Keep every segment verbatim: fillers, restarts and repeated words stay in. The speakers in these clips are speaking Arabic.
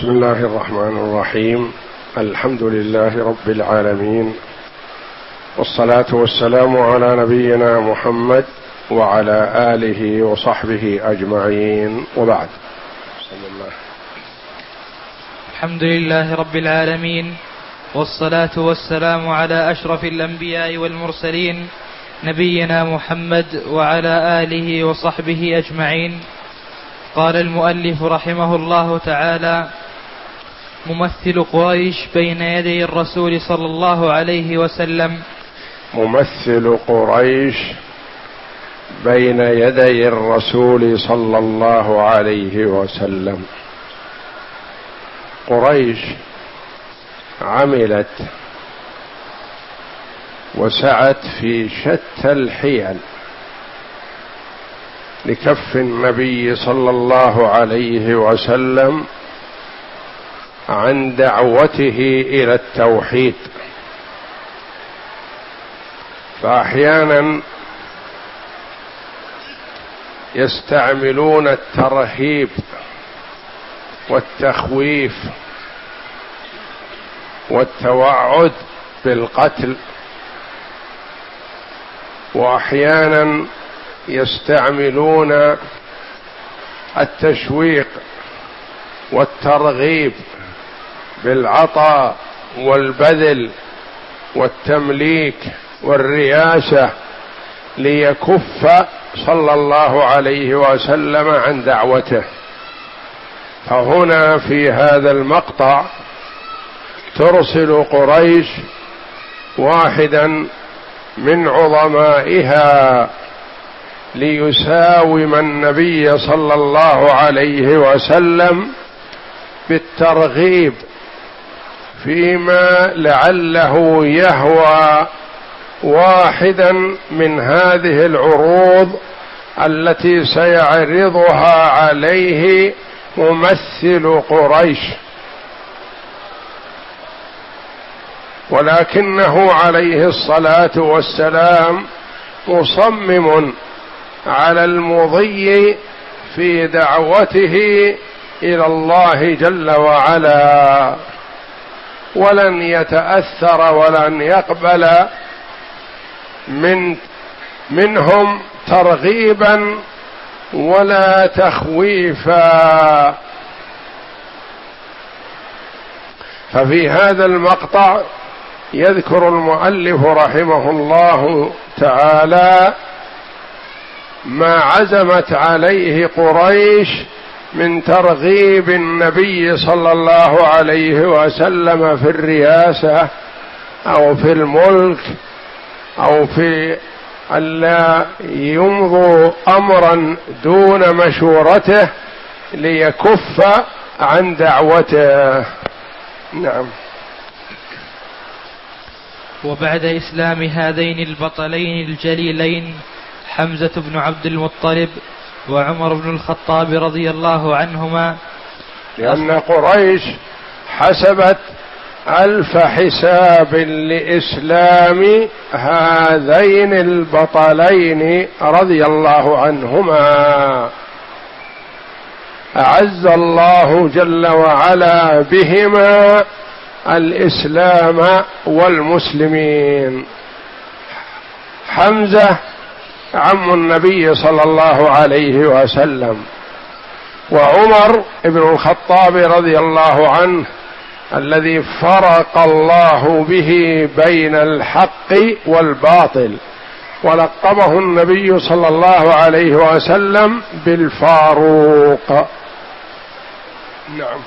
بسم الله الرحمن الرحيم. الحمد لله رب العالمين، والصلاة والسلام على نبينا محمد وعلى آله وصحبه أجمعين، وبعد. بسم الله. الحمد لله رب العالمين، والصلاة والسلام على أشرف الأنبياء والمرسلين نبينا محمد وعلى آله وصحبه أجمعين. قال المؤلف رحمه الله تعالى: ممثل قريش بين يدي الرسول صلى الله عليه وسلم. ممثل قريش بين يدي الرسول صلى الله عليه وسلم. قريش عملت وسعت في شتى الحيل لكف النبي صلى الله عليه وسلم عن دعوته إلى التوحيد، فأحيانا يستعملون الترهيب والتخويف والتوعد بالقتل، وأحيانا يستعملون التشويق والترغيب بالعطاء والبذل والتمليك والرياسة ليكف صلى الله عليه وسلم عن دعوته. فهنا في هذا المقطع ترسل قريش واحدا من عظمائها ليساوم النبي صلى الله عليه وسلم بالترغيب فيما لعله يهوى واحدا من هذه العروض التي سيعرضها عليه ممثل قريش، ولكنه عليه الصلاة والسلام مصمم على المضي في دعوته إلى الله جل وعلا، ولن يتأثر ولن يقبل من منهم ترغيبا ولا تخويفا. ففي هذا المقطع يذكر المؤلف رحمه الله تعالى ما عزمت عليه قريش من ترغيب النبي صلى الله عليه وسلم في الرياسة أو في الملك أو في ألا يمضوا أمرا دون مشورته ليكف عن دعوته. نعم. وبعد إسلام هذين البطلين الجليلين حمزة بن عبد المطلب وعمر بن الخطاب رضي الله عنهما، لأن قريش حسبت ألف حساب لإسلام هذين البطلين رضي الله عنهما، أعز الله جل وعلا بهما الإسلام والمسلمين. حمزة عم النبي صلى الله عليه وسلم، وعمر بن الخطاب رضي الله عنه الذي فرق الله به بين الحق والباطل، ولقبه النبي صلى الله عليه وسلم بالفاروق. نعم.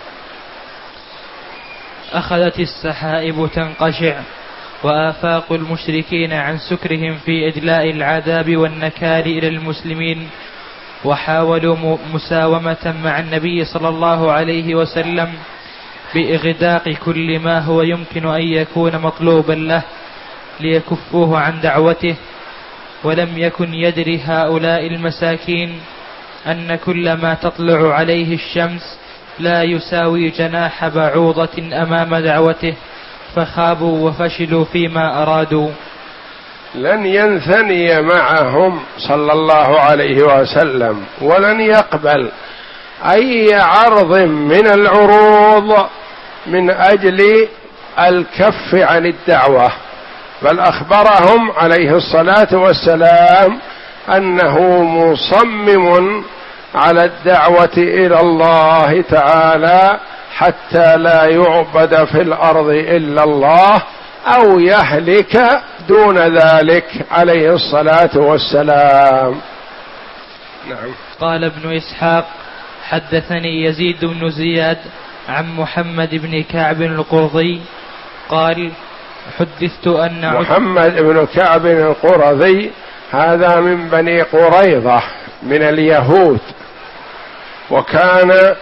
أخذت السحائب تنقشع وآفاق المشركين عن سكرهم في إجلاء العذاب والنكال إلى المسلمين، وحاولوا مساومة مع النبي صلى الله عليه وسلم بإغداق كل ما هو يمكن أن يكون مطلوبا له ليكفوه عن دعوته. ولم يكن يدري هؤلاء المساكين أن كل ما تطلع عليه الشمس لا يساوي جناح بعوضة أمام دعوته، فخابوا وفشلوا فيما أرادوا. لن ينثني معهم صلى الله عليه وسلم، ولن يقبل أي عرض من العروض من أجل الكف عن الدعوة، بل أخبرهم عليه الصلاة والسلام أنه مصمم على الدعوة إلى الله تعالى حتى لا يعبد في الأرض إلا الله أو يهلك دون ذلك عليه الصلاة والسلام. نعم. قال ابن إسحاق: حدثني يزيد بن زياد عن محمد بن كعب القرظي قال: حدثت أن محمد بن كعب القرظي هذا من بني قريظة من اليهود، وكان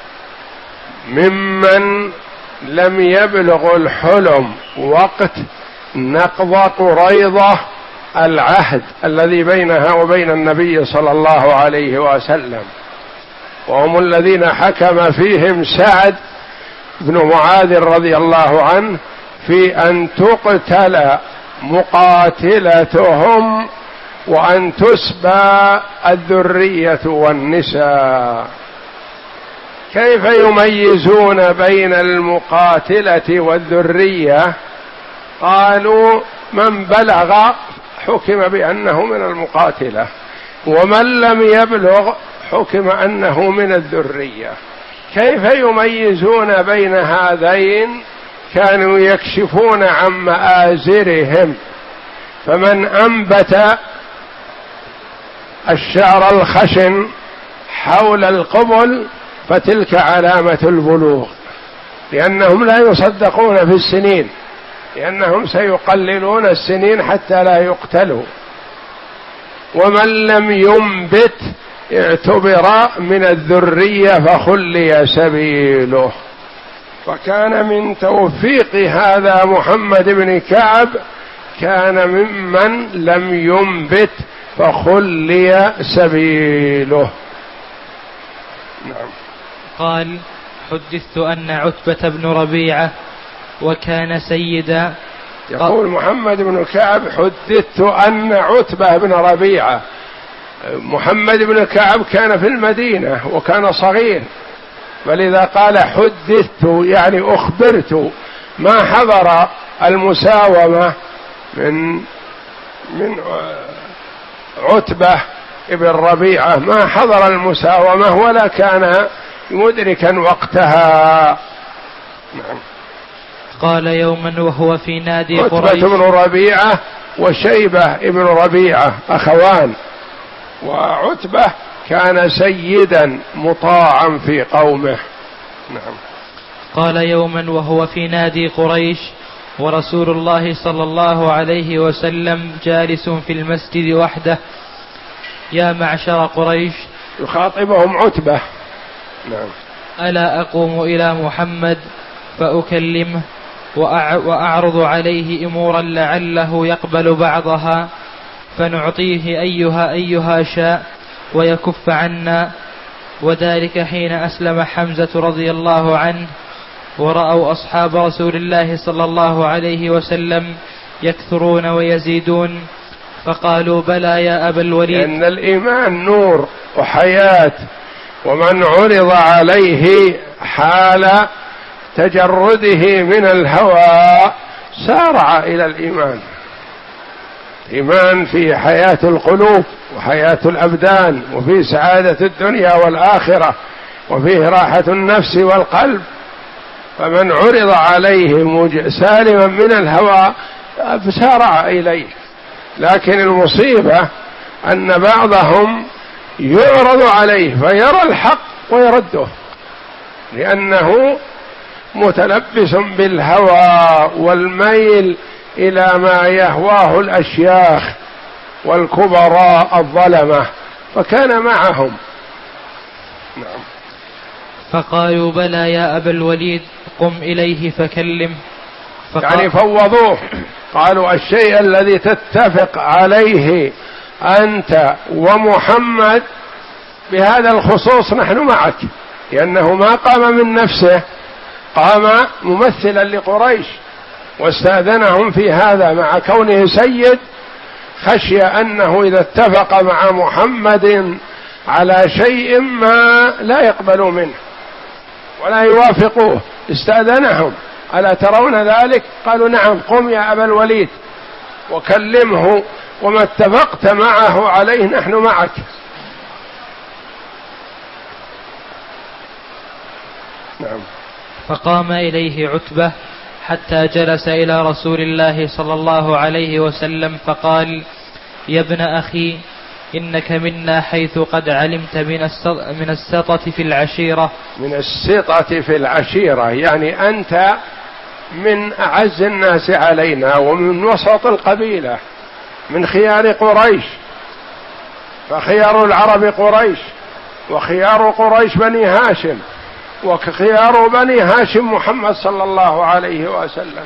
ممن لم يبلغ الحلم وقت نقض قريظة العهد الذي بينها وبين النبي صلى الله عليه وسلم، وهم الذين حكم فيهم سعد بن معاذ رضي الله عنه في أن تقتل مقاتلتهم وأن تسبى الذرية والنساء. كيف يميزون بين المقاتلة والذرية؟ قالوا: من بلغ حكم بأنه من المقاتلة، ومن لم يبلغ حكم أنه من الذرية. كيف يميزون بين هذين؟ كانوا يكشفون عن مآزرهم، فمن أنبت الشعر الخشن حول القبل فتلك علامة البلوغ، لأنهم لا يصدقون في السنين، لأنهم سيقللون السنين حتى لا يقتلوا. ومن لم ينبت اعتبر من الذرية فخلي سبيله. فكان من توفيق هذا محمد بن كعب كان ممن لم ينبت فخلي سبيله. نعم. قال: حدثت أن عتبة بن ربيعة وكان سيدا. يقول محمد بن كعب: حدثت أن عتبة بن ربيعة. محمد بن كعب كان في المدينة وكان صغير، فلذا قال حدثت يعني أخبرت، ما حضر المساومة من من عتبة بن ربيعة، ما حضر المساومة ولا كان مدركا وقتها. نعم. قال: يوما وهو في نادي قريش. عتبة بن ربيعة وشيبة بن ربيعة أخوان، وعتبة كان سيدا مطاعا في قومه. نعم. قال: يوما وهو في نادي قريش ورسول الله صلى الله عليه وسلم جالس في المسجد وحده: يا معشر قريش. يخاطبهم عتبة. نعم. ألا أقوم إلى محمد فأكلمه وأعرض عليه أمورا لعله يقبل بعضها فنعطيه أيها أيها شاء ويكف عنا. وذلك حين أسلم حمزة رضي الله عنه، ورأوا أصحاب رسول الله صلى الله عليه وسلم يكثرون ويزيدون، فقالوا: بلى يا أبا الوليد. إن الإيمان نور وحياة، ومن عرض عليه حال تجرده من الهوى سارع إلى الإيمان. إيمان في حياة القلوب وحياة الأبدان، وفي سعادة الدنيا والآخرة، وفيه راحة النفس والقلب. فمن عرض عليه سالما من الهوى فسارع إليه. لكن المصيبة أن بعضهم يعرض عليه فيرى الحق ويرده، لأنه متلبس بالهوى والميل إلى ما يهواه الأشياخ والكبراء الظلمة، فكان معهم. نعم. فقالوا: بلى يا أبا الوليد، قم إليه فكلم. يعني فوضوه، قالوا: الشيء الذي تتفق عليه أنت ومحمد بهذا الخصوص نحن معك، لأنه ما قام من نفسه، قام ممثلا لقريش واستأذنهم في هذا، مع كونه سيد خشي أنه إذا اتفق مع محمد على شيء ما لا يقبلوا منه ولا يوافقوه، استأذنهم: ألا ترون ذلك؟ قالوا: نعم. قم يا أبا الوليد وكلمه، وما اتفقت معه عليه نحن معك. نعم. فقام إليه عتبة حتى جلس إلى رسول الله صلى الله عليه وسلم فقال: يا ابن أخي، إنك منا حيث قد علمت من السطة في العشيرة. من السطة في العشيرة يعني أنت من أعز الناس علينا ومن وسط القبيلة، من خيار قريش، فخيار العرب قريش، وخيار قريش بني هاشم، وخيار بني هاشم محمد صلى الله عليه وسلم،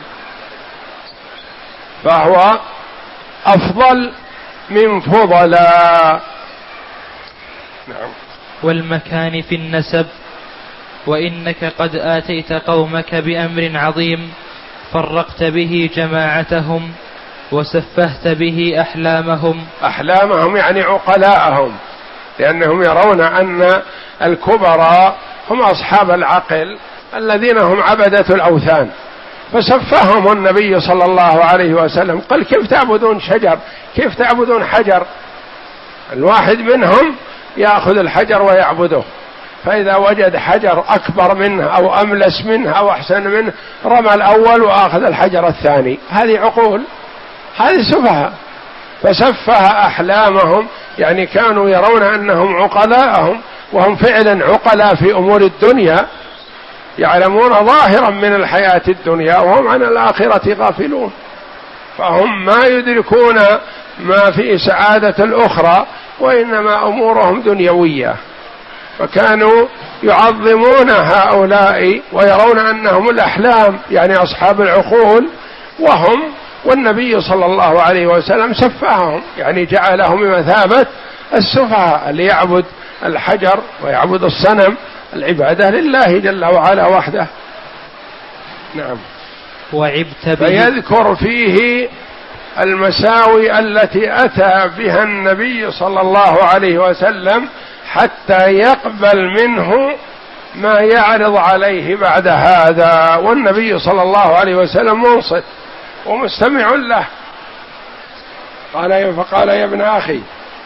فهو أفضل من فضلاء. نعم. والمكان في النسب، وإنك قد آتيت قومك بأمر عظيم، فرقت به جماعتهم وسفهت به أحلامهم. أحلامهم يعني عقلاءهم، لأنهم يرون أن الكبراء هم أصحاب العقل الذين هم عبدة الأوثان، فسفههم النبي صلى الله عليه وسلم، قال: كيف تعبدون شجر؟ كيف تعبدون حجر؟ الواحد منهم يأخذ الحجر ويعبده، فإذا وجد حجر أكبر منه أو أملس منه أو أحسن منه رمى الأول وأخذ الحجر الثاني. هذه عقول، هذه سفهاء. فسفه أحلامهم، يعني كانوا يرون أنهم عقلاءهم، وهم فعلا عقلاء في أمور الدنيا، يعلمون ظاهرا من الحياة الدنيا وهم عن الآخرة غافلون، فهم ما يدركون ما في سعادة الأخرى، وإنما أمورهم دنيوية. فكانوا يعظمون هؤلاء ويرون أنهم الأحلام، يعني أصحاب العقول، وهم والنبي صلى الله عليه وسلم سفههم، يعني جعلهم بمثابة السفهاء اللي يعبد الحجر ويعبد الصنم، العبادة لله جل وعلا وحده. نعم. وعبت به. فيذكر فيه المساوي التي أتى بها النبي صلى الله عليه وسلم حتى يقبل منه ما يعرض عليه بعد هذا، والنبي صلى الله عليه وسلم منصت ومستمع له. قال: فقال: يا ابن أخي،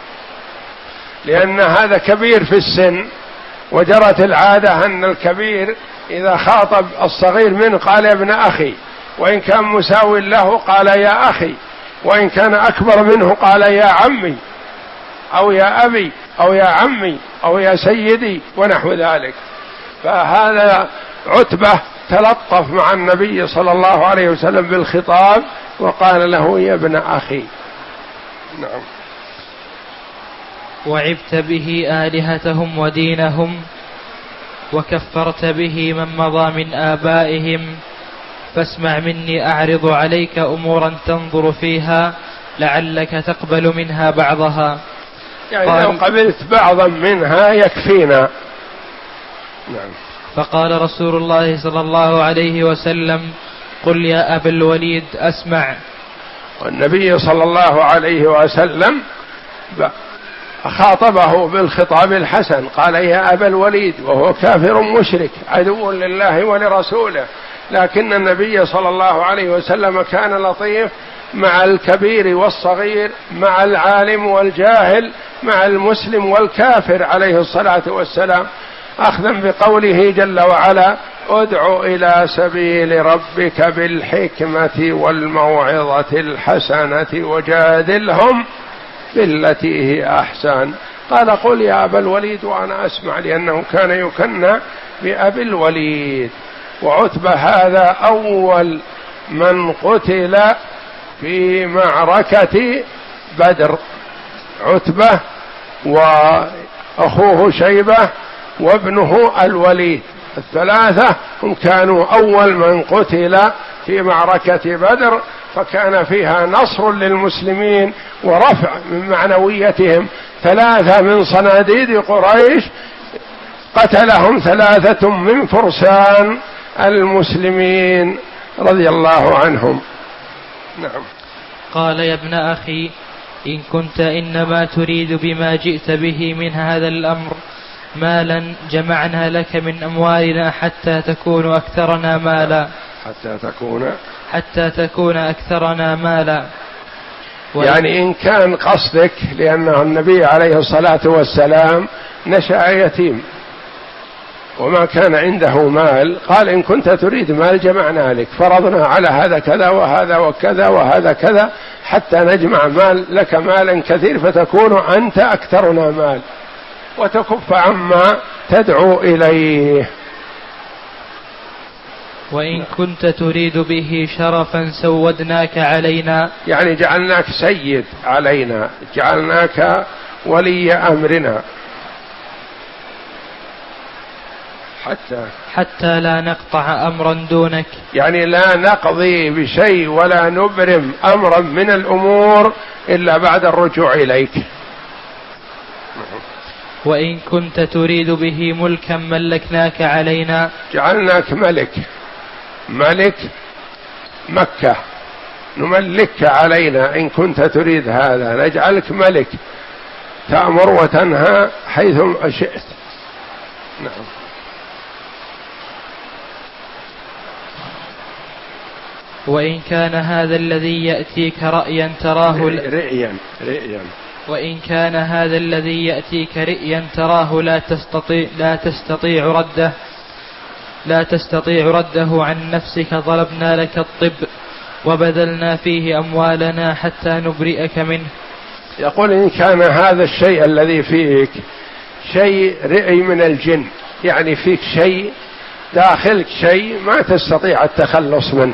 لأن هذا كبير في السن، وجرت العادة أن الكبير إذا خاطب الصغير منه قال: يا ابن أخي، وإن كان مساوي له قال: يا أخي، وإن كان أكبر منه قال: يا عمي، أو يا أبي، أو يا عمي، أو يا سيدي، ونحو ذلك. فهذا عتبة تلطف مع النبي صلى الله عليه وسلم بالخطاب وقال له: يا ابن أخي. نعم. وعبت به آلهتهم ودينهم، وكفرت به من مضى من آبائهم، فاسمع مني أعرض عليك أمورا تنظر فيها لعلك تقبل منها بعضها. يعني لو قبلت بعضا منها يكفينا. نعم. فقال رسول الله صلى الله عليه وسلم: قل يا أبا الوليد أسمع. والنبي صلى الله عليه وسلم خاطبه بالخطاب الحسن، قال: يا أبا الوليد، وهو كافر مشرك عدو لله ولرسوله، لكن النبي صلى الله عليه وسلم كان لطيف مع الكبير والصغير، مع العالم والجاهل، مع المسلم والكافر عليه الصلاة والسلام، أخذا بقوله جل وعلا: ادع إلى سبيل ربك بالحكمة والموعظة الحسنة وجادلهم بالتي هي أحسن. قال: قل يا أبا الوليد وأنا أسمع، لأنه كان يكنى بأبي الوليد. وعتبة هذا أول من قتل في معركة بدر، عتبة وأخوه شيبة وابنه الوليد، الثلاثة هم كانوا أول من قتل في معركة بدر، فكان فيها نصر للمسلمين ورفع من معنويتهم. ثلاثة من صناديد قريش قتلهم ثلاثة من فرسان المسلمين رضي الله عنهم. نعم. قال: يا ابن أخي، إن كنت إنما تريد بما جئت به من هذا الأمر مالا جمعنا لك من أموالنا حتى تكون أكثرنا مالا حتى تكون حتى تكون أكثرنا مالا. يعني إن كان قصدك، لأنه النبي عليه الصلاة والسلام نشأ يتيم وما كان عنده مال، قال إن كنت تريد مال جمعنا لك، فرضنا على هذا كذا وهذا وكذا وهذا كذا حتى نجمع مال لك مالا كثير فتكون أنت أكثرنا مال وتكف عما تدعو إليه. وإن كنت تريد به شرفا سودناك علينا، يعني جعلناك سيد علينا، جعلناك ولي أمرنا حتى حتى لا نقطع أمرا دونك، يعني لا نقضي بشيء ولا نبرم أمرا من الأمور إلا بعد الرجوع إليك. وإن كنت تريد به ملكا ملكناك علينا، جعلناك ملك، ملك مكة نملكك علينا. إن كنت تريد هذا نجعلك ملك تأمر وتنهى حيث شئت. نعم. وإن كان هذا الذي يأتيك رأيا تراه رئيا رئيا وإن كان هذا الذي يأتيك رئيا تراه لا تستطيع لا تستطيع رده لا تستطيع رده عن نفسك طلبنا لك الطب وبذلنا فيه أموالنا حتى نبرئك منه. يقول إن كان هذا الشيء الذي فيك شيء رئي من الجن، يعني فيك شيء داخلك شيء ما تستطيع التخلص منه،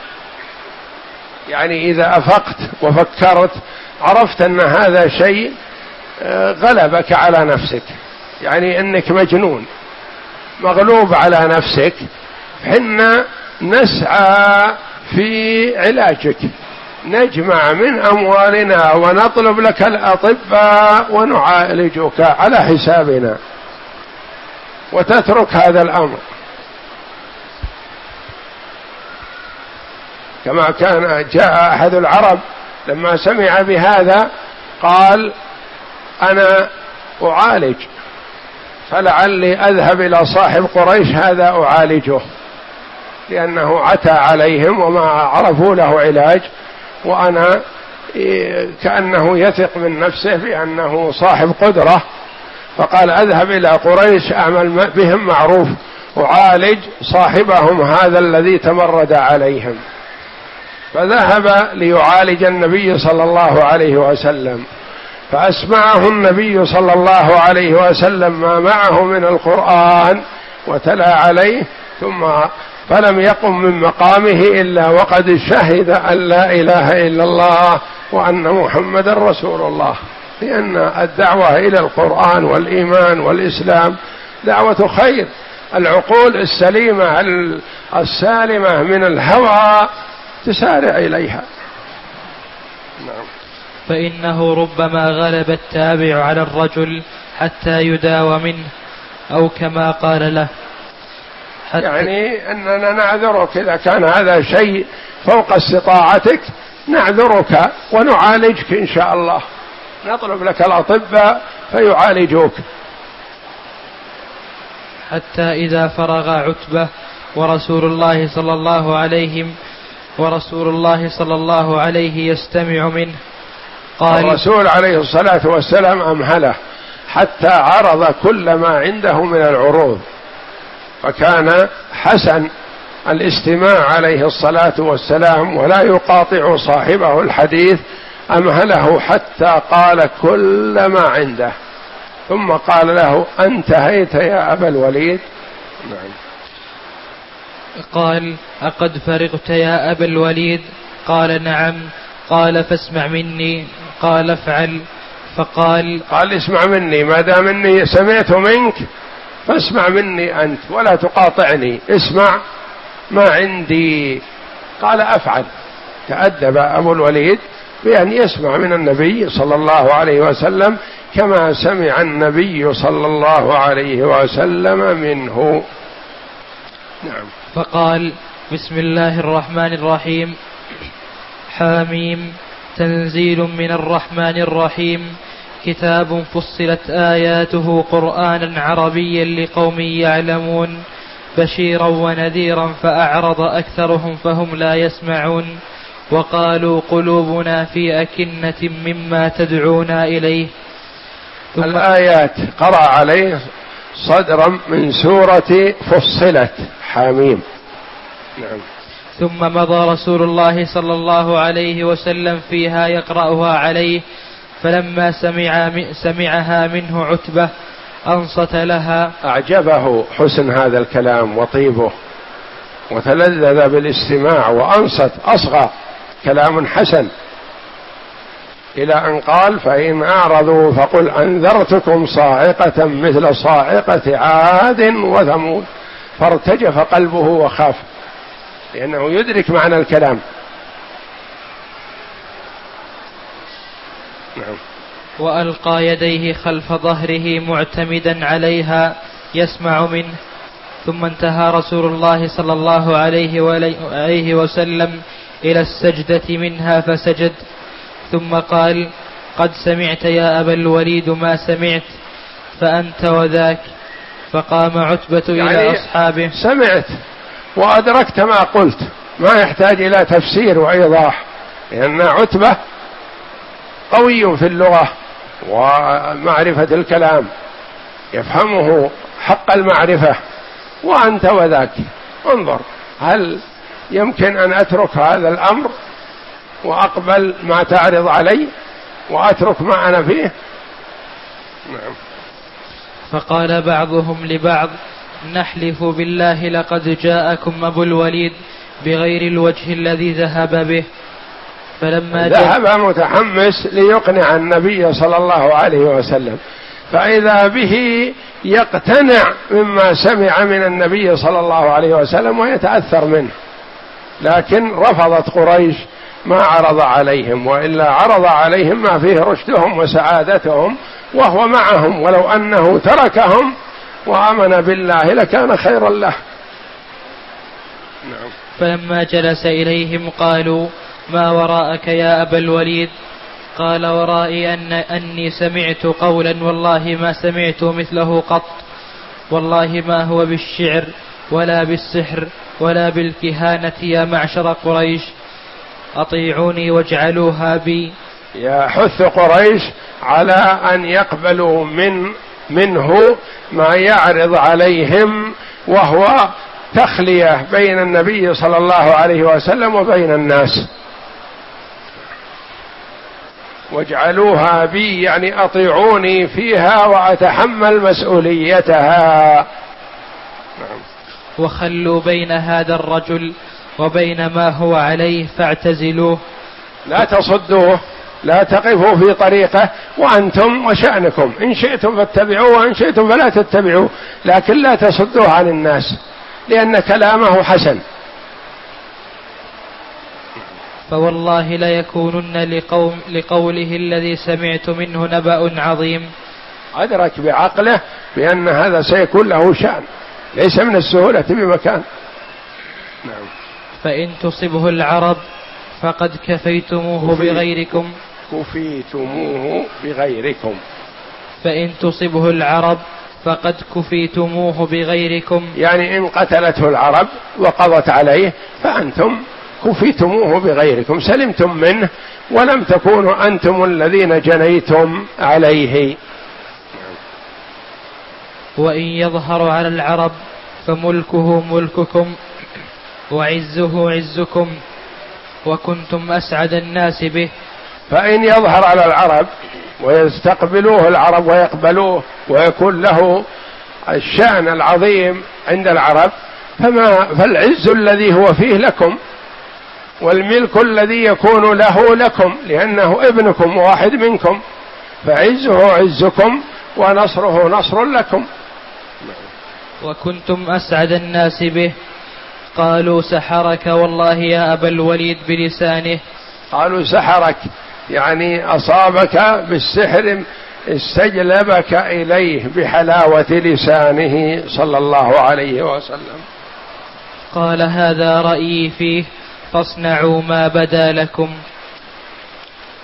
يعني إذا أفقت وفكرت عرفت أن هذا شيء غلبك على نفسك، يعني أنك مجنون مغلوب على نفسك، حنا نسعى في علاجك، نجمع من أموالنا ونطلب لك الأطباء ونعالجك على حسابنا وتترك هذا الأمر. كما كان جاء أحد العرب لما سمع بهذا قال أنا أعالج، فلعلي أذهب إلى صاحب قريش هذا أعالجه، لأنه عتى عليهم وما عرفوا له علاج، وأنا كأنه يثق من نفسه بأنه صاحب قدرة، فقال أذهب إلى قريش أعمل بهم معروف أعالج صاحبهم هذا الذي تمرد عليهم. فذهب ليعالج النبي صلى الله عليه وسلم، فأسمعه النبي صلى الله عليه وسلم ما معه من القرآن وتلا عليه، ثم فلم يقم من مقامه إلا وقد شهد أن لا إله إلا الله وأن محمد رسول الله، لأن الدعوة إلى القرآن والإيمان والإسلام دعوة خير. العقول السليمة السالمة من الهوى تسارع إليها. نعم. فإنه ربما غلب التابع على الرجل حتى يداوى منه، أو كما قال له يعني أننا نعذرك إذا كان هذا شيء فوق استطاعتك، نعذرك ونعالجك إن شاء الله، نطلب لك الأطباء فيعالجوك. حتى إذا فرغ عتبة ورسول الله صلى الله عليه ورسول الله صلى الله عليه يستمع منه قال الرسول عليه الصلاة والسلام أمهله حتى عرض كل ما عنده من العروض، فكان حسن الاستماع عليه الصلاة والسلام ولا يقاطع صاحبه الحديث، أمهله حتى قال كل ما عنده، ثم قال له أنتهيت يا أبا الوليد؟ نعم. قال أقد فرغت يا أبا الوليد؟ قال نعم. قال فاسمع مني. قال افعل. فقال قال اسمع مني، ما دام اني سمعت منك فاسمع مني أنت ولا تقاطعني، اسمع ما عندي. قال أفعل. تأدب أبو الوليد بأن يسمع من النبي صلى الله عليه وسلم كما سمع النبي صلى الله عليه وسلم منه. نعم. فقال بسم الله الرحمن الرحيم حاميم تنزيل من الرحمن الرحيم كتاب فصلت آياته قرآنا عربيا لقوم يعلمون بشيرا ونذيرا فأعرض أكثرهم فهم لا يسمعون وقالوا قلوبنا في أكنة مما تدعونا إليه. الآيات قرأ عليه صدرا من سورة فصلت حاميم. نعم. ثم مضى رسول الله صلى الله عليه وسلم فيها يقرأها عليه، فلما سمع سمعها منه عتبة أنصت لها. أعجبه حسن هذا الكلام وطيبه، وتلذذ بالاستماع وأنصت، أصغى، كلام حسن، إلى أن قال: فإن أعرضوا فقل أنذرتكم صاعقة مثل صاعقة عاد وثمود. فارتجف قلبه وخاف، لأنه يدرك معنى الكلام. نعم. وألقى يديه خلف ظهره معتمدا عليها يسمع منه. ثم انتهى رسول الله صلى الله عليه وسلم إلى السجدة منها فسجد، ثم قال: قد سمعت يا أبا الوليد ما سمعت، فأنت وذاك. فقام عتبة يعني إلى أصحابه: سمعت وأدركت ما قلت، ما يحتاج إلى تفسير وإيضاح، لأن عتبة قوي في اللغة ومعرفة الكلام، يفهمه حق المعرفة. وأنت وذاك، انظر، هل يمكن أن أترك هذا الأمر وأقبل ما تعرض علي وأترك ما أنا فيه؟ نعم. فقال بعضهم لبعض: نحلف بالله لقد جاءكم أبو الوليد بغير الوجه الذي ذهب به. فلما ذهب متحمس ليقنع النبي صلى الله عليه وسلم، فإذا به يقتنع مما سمع من النبي صلى الله عليه وسلم ويتأثر منه، لكن رفضت قريش ما عرض عليهم، وإلا عرض عليهم ما فيه رشدهم وسعادتهم وهو معهم، ولو أنه تركهم وآمن بالله لكان خيرا له. نعم. فلما جلس إليهم قالوا: ما وراءك يا أبا الوليد؟ قال: ورائي أن أني سمعت قولا والله ما سمعت مثله قط، والله ما هو بالشعر ولا بالسحر ولا بالكهانة يا معشر قريش، أطيعوني واجعلوها بي. يحث قريش على أن يقبلوا من منه ما يعرض عليهم، وهو تخلية بين النبي صلى الله عليه وسلم وبين الناس. واجعلوها بي يعني أطيعوني فيها وأتحمل مسؤوليتها. نعم. وخلوا بين هذا الرجل وبين ما هو عليه فاعتزلوه، لا تصدوه، لا تقفوا في طريقه، وأنتم وشأنكم، إن شئتم فاتبعوه وإن شئتم فلا تتبعوه، لكن لا تصدوه عن الناس، لأن كلامه حسن. فوالله ليكونن لقوم لقوله الذي سمعت منه نبأ عظيم. أدرك بعقله بأن هذا سيكون له شأن، ليس من السهولة بمكان. نعم. فإن تصبه العرب فقد كفيتموه كفي بغيركم كفيتموه بغيركم فإن تصبه العرب فقد كفيتموه بغيركم، يعني إن قتلته العرب وقضت عليه فأنتم كفيتموه بغيركم، سلمتم منه ولم تكونوا أنتم الذين جنيتم عليه. وإن يظهر على العرب فملكه ملككم وعزه عزكم وكنتم أسعد الناس به. فإن يظهر على العرب ويستقبلوه العرب ويقبلوه ويكون له الشأن العظيم عند العرب، فما فالعز الذي هو فيه لكم، والملك الذي يكون له لكم، لأنه ابنكم واحد منكم، فعزه عزكم ونصره نصر لكم. وكنتم أسعد الناس به. قالوا: سحرك والله يا أبا الوليد بلسانه. قالوا: سحرك يعني أصابك بالسحر، استجلبك إليه بحلاوة لسانه صلى الله عليه وسلم. قال: هذا رأيي فيه، فاصنعوا ما بدا لكم.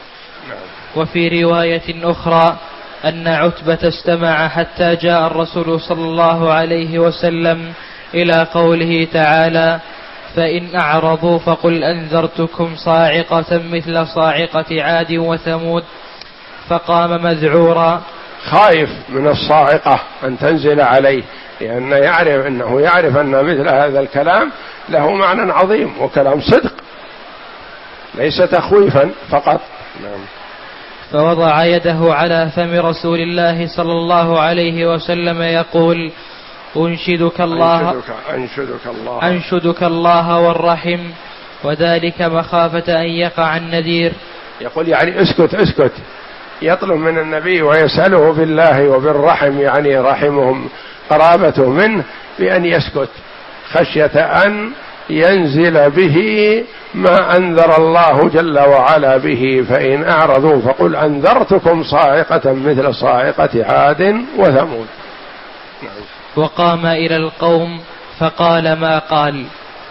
وفي رواية أخرى أن عتبة استمع حتى جاء الرسول صلى الله عليه وسلم إلى قوله تعالى: فإن أعرضوا فقل أنذرتكم صاعقة مثل صاعقة عاد وثمود، فقام مذعورا خائف من الصاعقة أن تنزل عليه، لأنه يعرف أنه يعرف أن مثل هذا الكلام له معنى عظيم وكلام صدق ليس تخويفا فقط. نعم. فوضع يده على فم رسول الله صلى الله عليه وسلم يقول: أنشدك الله أنشدك, أنشدك الله أنشدك الله والرحم، وذلك مخافة أن يقع النذير. يقول يعني اسكت اسكت، يطلب من النبي ويسأله بالله وبالرحم، يعني رحمهم قرابته منه، بأن يسكت خشية أن ينزل به ما أنذر الله جل وعلا به. فإن أعرضوا فقل أنذرتكم صاعقة مثل صاعقة عاد وثمود. نعم. وقام إلى القوم فقال ما قال.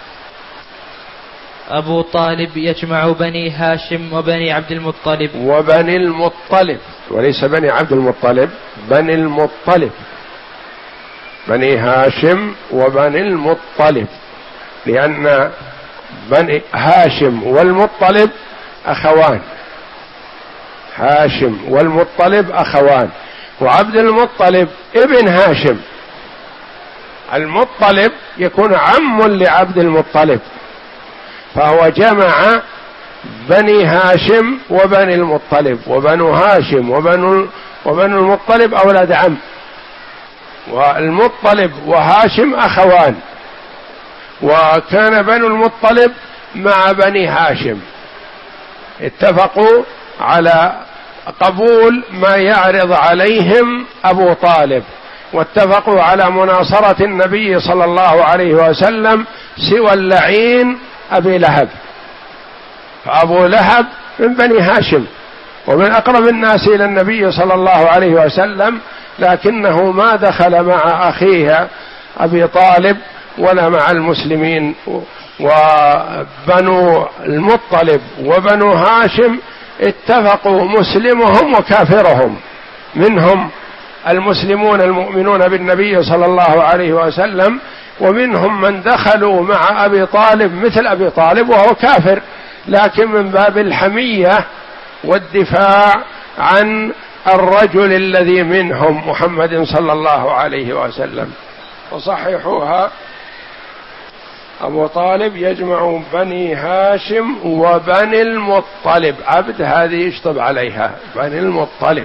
أبو طالب يجمع بني هاشم وبني عبد المطلب. وبني المطلب وليس بني عبد المطلب، بني المطلب، بني هاشم وبني المطلب، لأن بني هاشم والمطلب أخوان، هاشم والمطلب أخوان، وعبد المطلب ابن هاشم، المطلب يكون عم لعبد المطلب، فهو جمع بني هاشم وبني المطلب، وبنو هاشم وبنو وبنو المطلب أولاد عم، والمطلب وهاشم أخوان، وكان بنو المطلب مع بني هاشم اتفقوا على قبول ما يعرض عليهم أبو طالب، واتفقوا على مناصرة النبي صلى الله عليه وسلم سوى اللعين أبي لهب. فأبو لهب من بني هاشم ومن أقرب الناس إلى النبي صلى الله عليه وسلم، لكنه ما دخل مع أخيه أبي طالب ولا مع المسلمين. وبنو المطلب وبنو هاشم اتفقوا مسلمهم وكافرهم، منهم المسلمون المؤمنون بالنبي صلى الله عليه وسلم، ومنهم من دخلوا مع أبي طالب مثل أبي طالب وهو كافر، لكن من باب الحمية والدفاع عن الرجل الذي منهم محمد صلى الله عليه وسلم. وصححوها: أبو طالب يجمع بني هاشم وبني المطلب، عبد هذه يشطب عليها بني المطلب.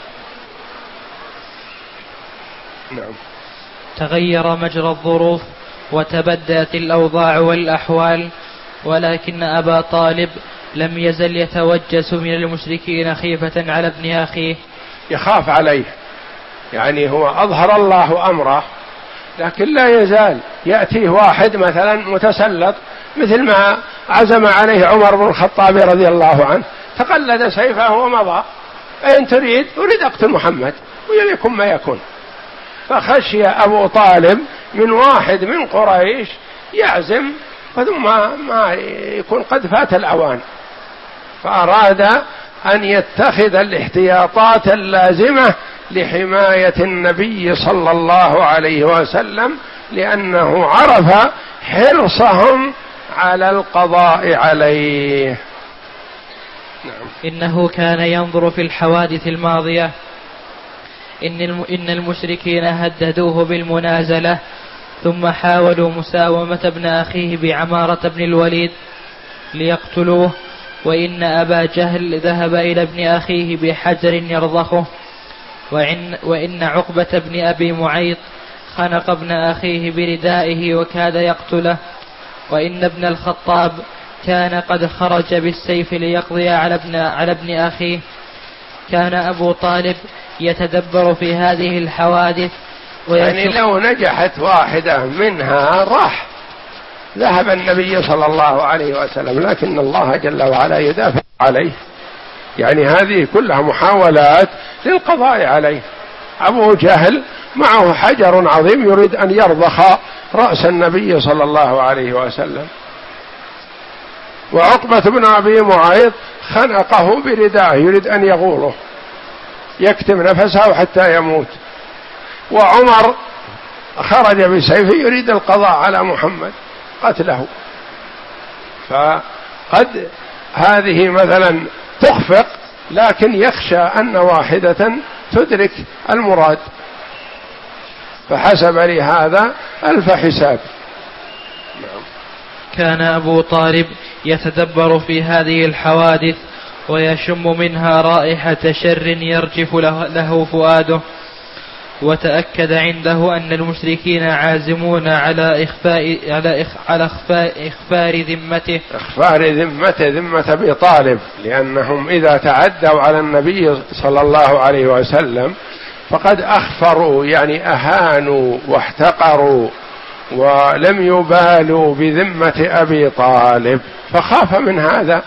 نعم. تغير مجرى الظروف وتبدلت الأوضاع والأحوال، ولكن أبا طالب لم يزل يتوجس من المشركين خيفة على ابن أخيه، يخاف عليه، يعني هو أظهر الله أمره، لكن لا يزال يأتيه واحد مثلا متسلط، مثل ما عزم عليه عمر بن الخطاب رضي الله عنه، تقلد سيفه ومضى، أين تريد؟ أريد أقتل محمد ويكن ما يكون. فخشي أبو طالب من واحد من قريش يعزم ثم ما يكون قد فات الأوان، فأراد أن يتخذ الاحتياطات اللازمة لحماية النبي صلى الله عليه وسلم، لأنه عرف حرصهم على القضاء عليه. نعم. إنه كان ينظر في الحوادث الماضية، إن المشركين هددوه بالمنازلة، ثم حاولوا مساومة ابن أخيه بعمارة بن الوليد ليقتلوه، وإن أبا جهل ذهب إلى ابن أخيه بحجر يرضخه، وإن, وإن عقبة بن أبي معيط خنق ابن أخيه بردائه وكاد يقتله، وإن ابن الخطاب كان قد خرج بالسيف ليقضي على ابن, على ابن أخيه. كان أبو طالب يتدبر في هذه الحوادث، يعني لو نجحت واحدة منها راح ذهب النبي صلى الله عليه وسلم، لكن الله جل وعلا يدافع عليه، يعني هذه كلها محاولات للقضاء عليه. أبو جهل معه حجر عظيم يريد أن يرضخ رأس النبي صلى الله عليه وسلم. وعقبة بن أبي معيط خنقه برداءه يريد أن يغوره يكتم نفسه حتى يموت. وعمر خرج بسيفه يريد القضاء على محمد قتله. فقد هذه مثلا تخفق، لكن يخشى أن واحدة تدرك المراد، فحسب لهذا ألف حساب. كان أبو طالب يتدبر في هذه الحوادث ويشم منها رائحة شر يرجف له, له فؤاده، وتأكد عنده أن المشركين عازمون على إخفاء على إخ على إخفاء إخفار ذمته إخفار ذمته ذمة أبي طالب، لأنهم إذا تعدوا على النبي صلى الله عليه وسلم فقد أخفروا، يعني أهانوا واحتقروا ولم يبالوا بذمة أبي طالب، فخاف من هذا.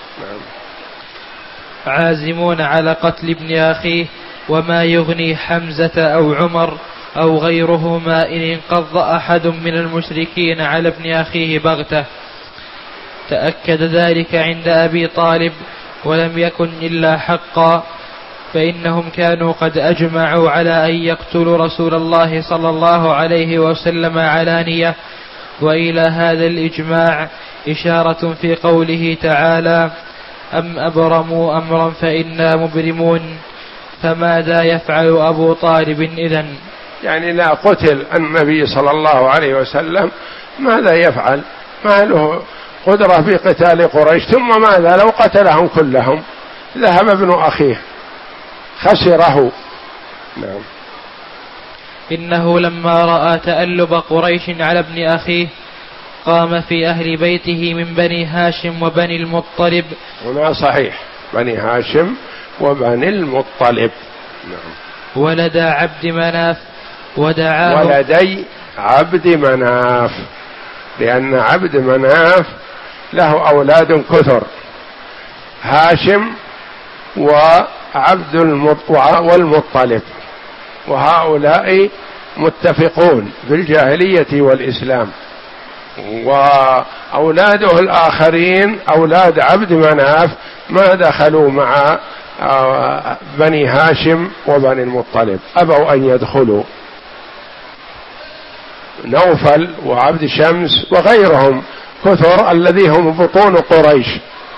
عازمون على قتل ابن أخيه، وما يغني حمزة أو عمر أو غيرهما إن انقض أحد من المشركين على ابن أخيه بغتة. تأكد ذلك عند أبي طالب ولم يكن إلا حقا، فإنهم كانوا قد أجمعوا على أن يقتلوا رسول الله صلى الله عليه وسلم علانية. وإلى هذا الإجماع إشارة في قوله تعالى: أم أبرموا أمرا فإنا مبرمون. فماذا يفعل أبو طالب إذن؟ يعني لا قتل النبي صلى الله عليه وسلم، ماذا يفعل؟ ما له قدرة في قتال قريش، ثم ماذا لو قتلهم كلهم؟ ذهب ابن أخيه خسره. نعم. إنه لما رأى تألب قريش على ابن أخيه قام في أهل بيته من بني هاشم وبني المطلب. هنا صحيح بني هاشم وبني المطلب. نعم. ولد عبد مناف ودعاه ولدي عبد مناف، لأن عبد مناف له أولاد كثر، هاشم وعبد والمطلب، وهؤلاء متفقون في الجاهلية والإسلام. وأولاده الآخرين أولاد عبد مناف ما دخلوا مع بني هاشم وبني المطلب، أبوا أن يدخلوا، نوفل وعبد شمس وغيرهم كثر الذي هم بطون قريش.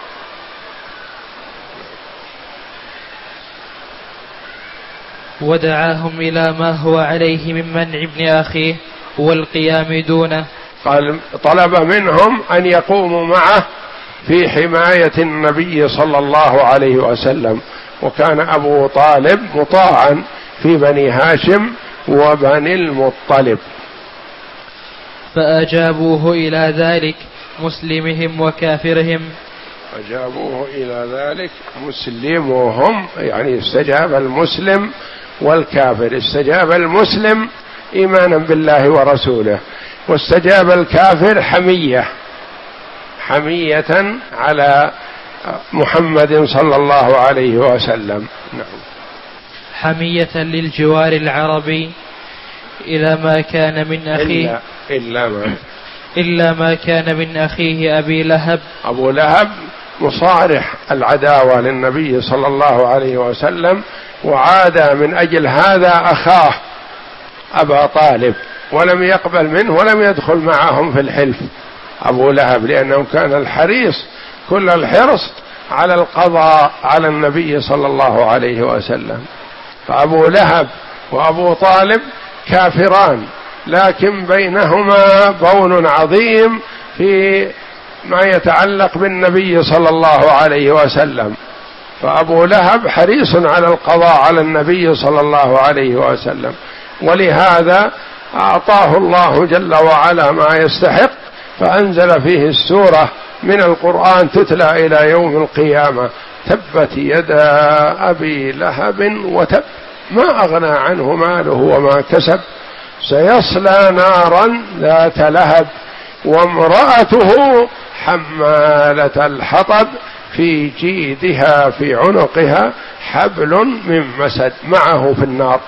ودعاهم إلى ما هو عليه من منع ابن أخيه والقيام دونه. قال طلب منهم أن يقوموا معه في حماية النبي صلى الله عليه وسلم، وكان أبو طالب مطاعا في بني هاشم وبني المطلب. فأجابوه إلى ذلك مسلمهم وكافرهم. أجابوه إلى ذلك مسلمهم، يعني استجاب المسلم والكافر. استجاب المسلم إيمانا بالله ورسوله، واستجاب الكافر حمية حمية على محمد صلى الله عليه وسلم. نعم. حمية للجوار العربي إلى ما كان من أخيه إلا, إلا ما إلا ما كان من أخيه أبي لهب. أبو لهب مصارح العداوة للنبي صلى الله عليه وسلم، وعاد من أجل هذا أخاه أبا طالب، ولم يقبل منه ولم يدخل معهم في الحلف أبو لهب، لأنه كان الحريص كل الحرص على القضاء على النبي صلى الله عليه وسلم. فأبو لهب وأبو طالب كافران، لكن بينهما بون عظيم في ما يتعلق بالنبي صلى الله عليه وسلم. فأبو لهب حريص على القضاء على النبي صلى الله عليه وسلم، ولهذا أعطاه الله جل وعلا ما يستحق، فأنزل فيه السورة من القرآن تتلى إلى يوم القيامة: تبت يدا أبي لهب وتب ما أغنى عنه ماله وما كسب سيصلى نارا ذات لهب وامرأته حمالة الحطب في جيدها في عنقها حبل من مسد معه في النار.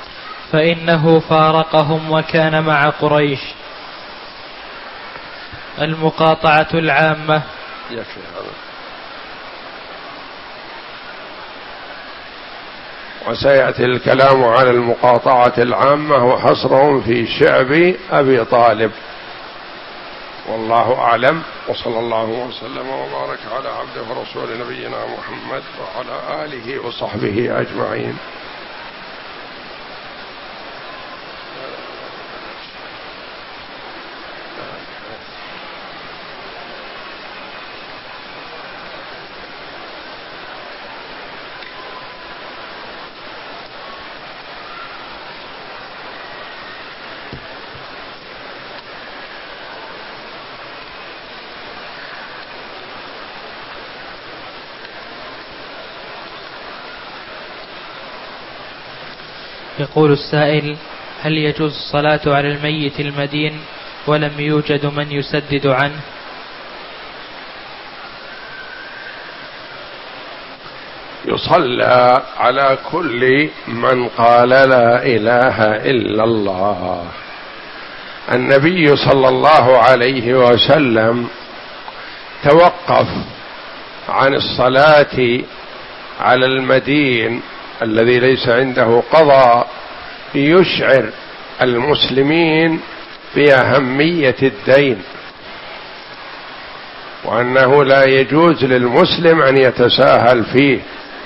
فإنه فارقهم وكان مع قريش. المقاطعة العامة. يكفي هذا. وسيأتي الكلام على المقاطعة العامة وحصرهم في شعب أبي طالب، والله أعلم، وصلى الله وسلم وبارك على عبده ورسول نبينا محمد وعلى آله وصحبه أجمعين. يقول السائل: هل يجوز الصلاة على الميت المدين ولم يوجد من يسدد عنه؟ يصلى على كل من قال لا إله إلا الله. النبي صلى الله عليه وسلم توقف عن الصلاة على المدين الذي ليس عنده قضاء ليشعر المسلمين بأهمية الدين، وأنه لا يجوز للمسلم أن يتساهل فيه،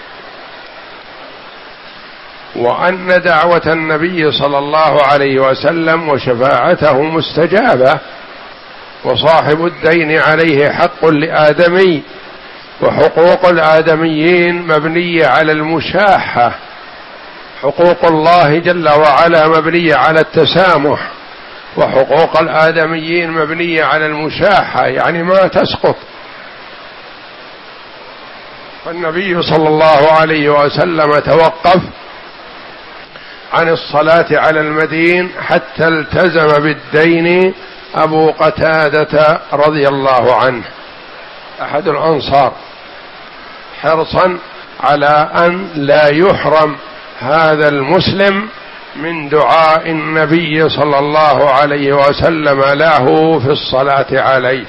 وأن دعوة النبي صلى الله عليه وسلم وشفاعته مستجابة، وصاحب الدين عليه حق لآدمي، وحقوق الآدميين مبنية على المشاحة، حقوق الله جل وعلا مبنية على التسامح، وحقوق الآدميين مبنية على المشاحة، يعني ما تسقط. فالنبي صلى الله عليه وسلم توقف عن الصلاة على المدين حتى التزم بالدين أبو قتادة رضي الله عنه أحد الأنصار، حرصا على أن لا يحرم هذا المسلم من دعاء النبي صلى الله عليه وسلم له في الصلاة عليه.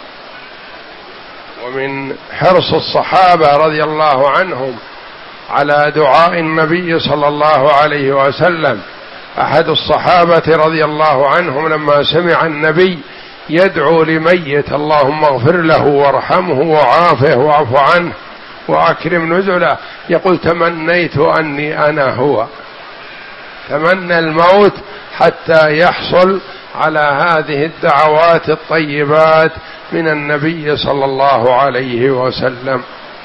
ومن حرص الصحابة رضي الله عنهم على دعاء النبي صلى الله عليه وسلم، أحد الصحابة رضي الله عنهم لما سمع النبي يدعو لميت: اللهم اغفر له وارحمه وعافه واعف عنه وأكرم نزله، يقول: تمنيت أني أنا هو. تمنى الموت حتى يحصل على هذه الدعوات الطيبات من النبي صلى الله عليه وسلم.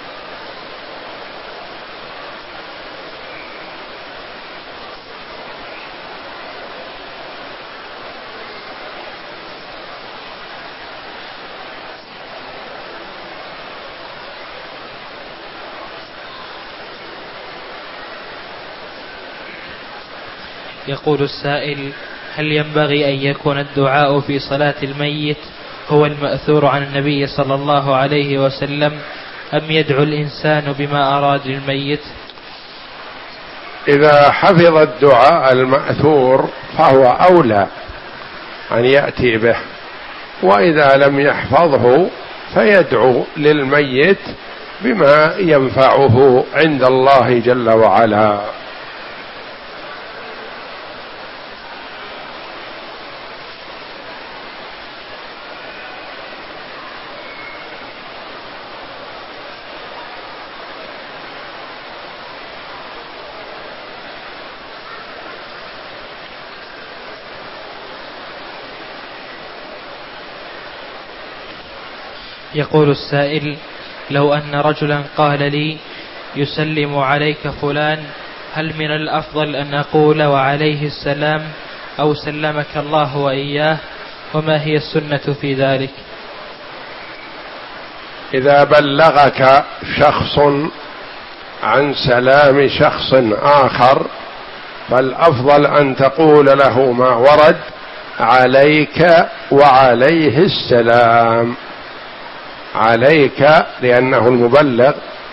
يقول السائل: هل ينبغي أن يكون الدعاء في صلاة الميت هو المأثور عن النبي صلى الله عليه وسلم، أم يدعو الإنسان بما أراد للميت؟ إذا حفظ الدعاء المأثور فهو أولى أن يأتي به، وإذا لم يحفظه فيدعو للميت بما ينفعه عند الله جل وعلا. يقول السائل: لو أن رجلا قال لي: يسلم عليك فلان، هل من الأفضل أن أقول وعليه السلام أو سلمك الله وإياه؟ وما هي السنة في ذلك؟ إذا بلغك شخص عن سلام شخص آخر فالأفضل أن تقول له ما ورد: عليك وعليه السلام. عليك لأنه المبلغ،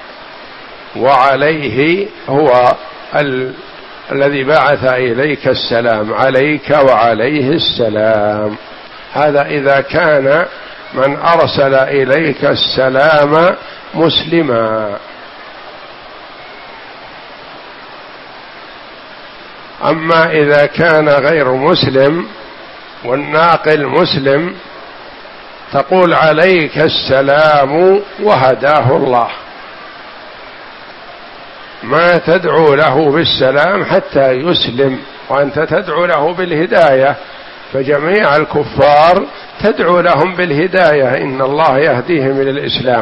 وعليه هو ال... الذي بعث إليك السلام، عليك وعليه السلام. هذا إذا كان من أرسل إليك السلام مسلما. أما إذا كان غير مسلم والناقل مسلم تقول عليك السلام وهداه الله، ما تدعو له بالسلام حتى يسلم، وأنت تدعو له بالهداية، فجميع الكفار تدعو لهم بالهداية، إن الله يهديهم إلى الإسلام.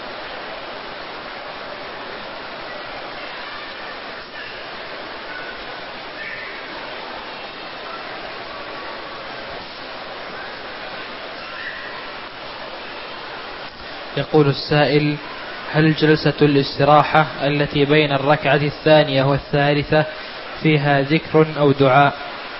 يقول السائل: هل جلسة الاستراحة التي بين الركعة الثانية والثالثة فيها ذكر أو دعاء؟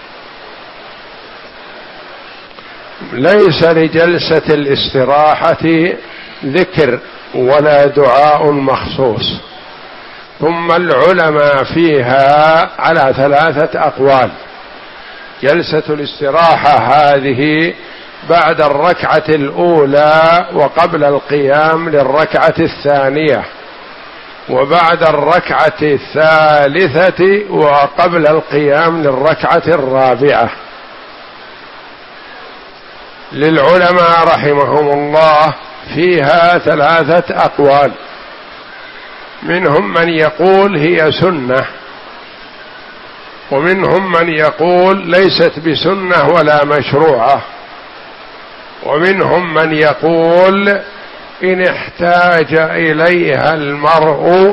ليس لجلسة الاستراحة ذكر ولا دعاء مخصوص. ثم العلماء فيها على ثلاثة أقوال. جلسة الاستراحة هذه بعد الركعة الأولى وقبل القيام للركعة الثانية، وبعد الركعة الثالثة وقبل القيام للركعة الرابعة. للعلماء رحمهم الله فيها ثلاثة أقوال، منهم من يقول هي سنة، ومنهم من يقول ليست بسنة ولا مشروعة، ومنهم من يقول إن احتاج إليها المرء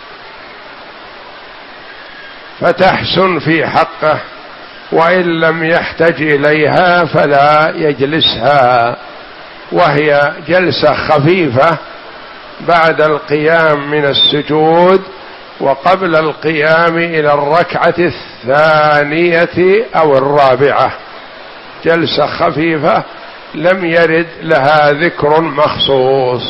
فتحسن في حقه، وإن لم يحتج إليها فلا يجلسها، وهي جلسة خفيفة بعد القيام من السجود وقبل القيام إلى الركعة الثانية أو الرابعة، جلسة خفيفة لم يرد لها ذكر مخصوص.